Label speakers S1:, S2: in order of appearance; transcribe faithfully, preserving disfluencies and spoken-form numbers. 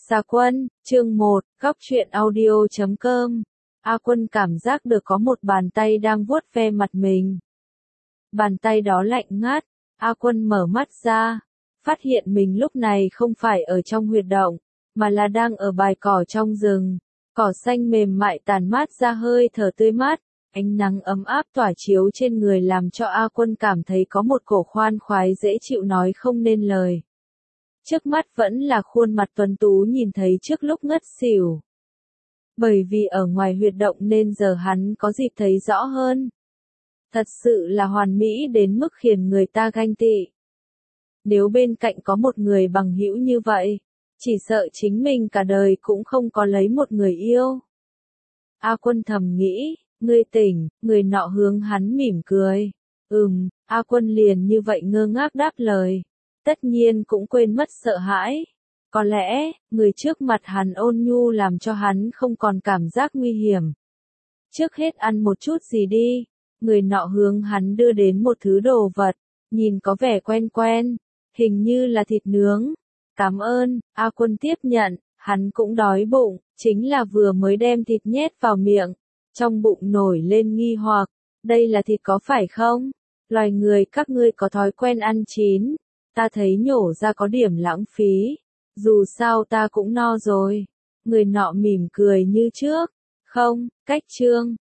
S1: Gia Quân, chương một, góc truyện audio chấm com. A Quân cảm giác được có một bàn tay đang vuốt ve mặt mình. Bàn tay đó lạnh ngắt, A Quân mở mắt ra, phát hiện mình lúc này không phải ở trong huyệt động, mà là đang ở bãi cỏ trong rừng. Cỏ xanh mềm mại tàn mát ra hơi thở tươi mát, ánh nắng ấm áp tỏa chiếu trên người làm cho A Quân cảm thấy có một cổ khoan khoái dễ chịu nói không nên lời. Trước mắt vẫn là khuôn mặt tuấn tú nhìn thấy trước lúc ngất xỉu. Bởi vì ở ngoài huyệt động nên giờ hắn có dịp thấy rõ hơn. Thật sự là hoàn mỹ đến mức khiến người ta ganh tị. Nếu bên cạnh có một người bằng hữu như vậy, chỉ sợ chính mình cả đời cũng không có lấy một người yêu. A Quân thầm nghĩ, ngươi tỉnh, người nọ hướng hắn mỉm cười. Ừm, A Quân liền như vậy ngơ ngác đáp lời. Tất nhiên cũng quên mất sợ hãi. Có lẽ, người trước mặt hắn ôn nhu làm cho hắn không còn cảm giác nguy hiểm. Trước hết ăn một chút gì đi. Người nọ hướng hắn đưa đến một thứ đồ vật, nhìn có vẻ quen quen, hình như là thịt nướng. Cảm ơn, A Quân tiếp nhận, hắn cũng đói bụng, chính là vừa mới đem thịt nhét vào miệng. Trong bụng nổi lên nghi hoặc, đây là thịt có phải không? Loài người các ngươi có thói quen ăn chín. Ta thấy nhổ ra có điểm lãng phí, dù sao ta cũng no rồi. Người nọ mỉm cười như trước, không, cách chương,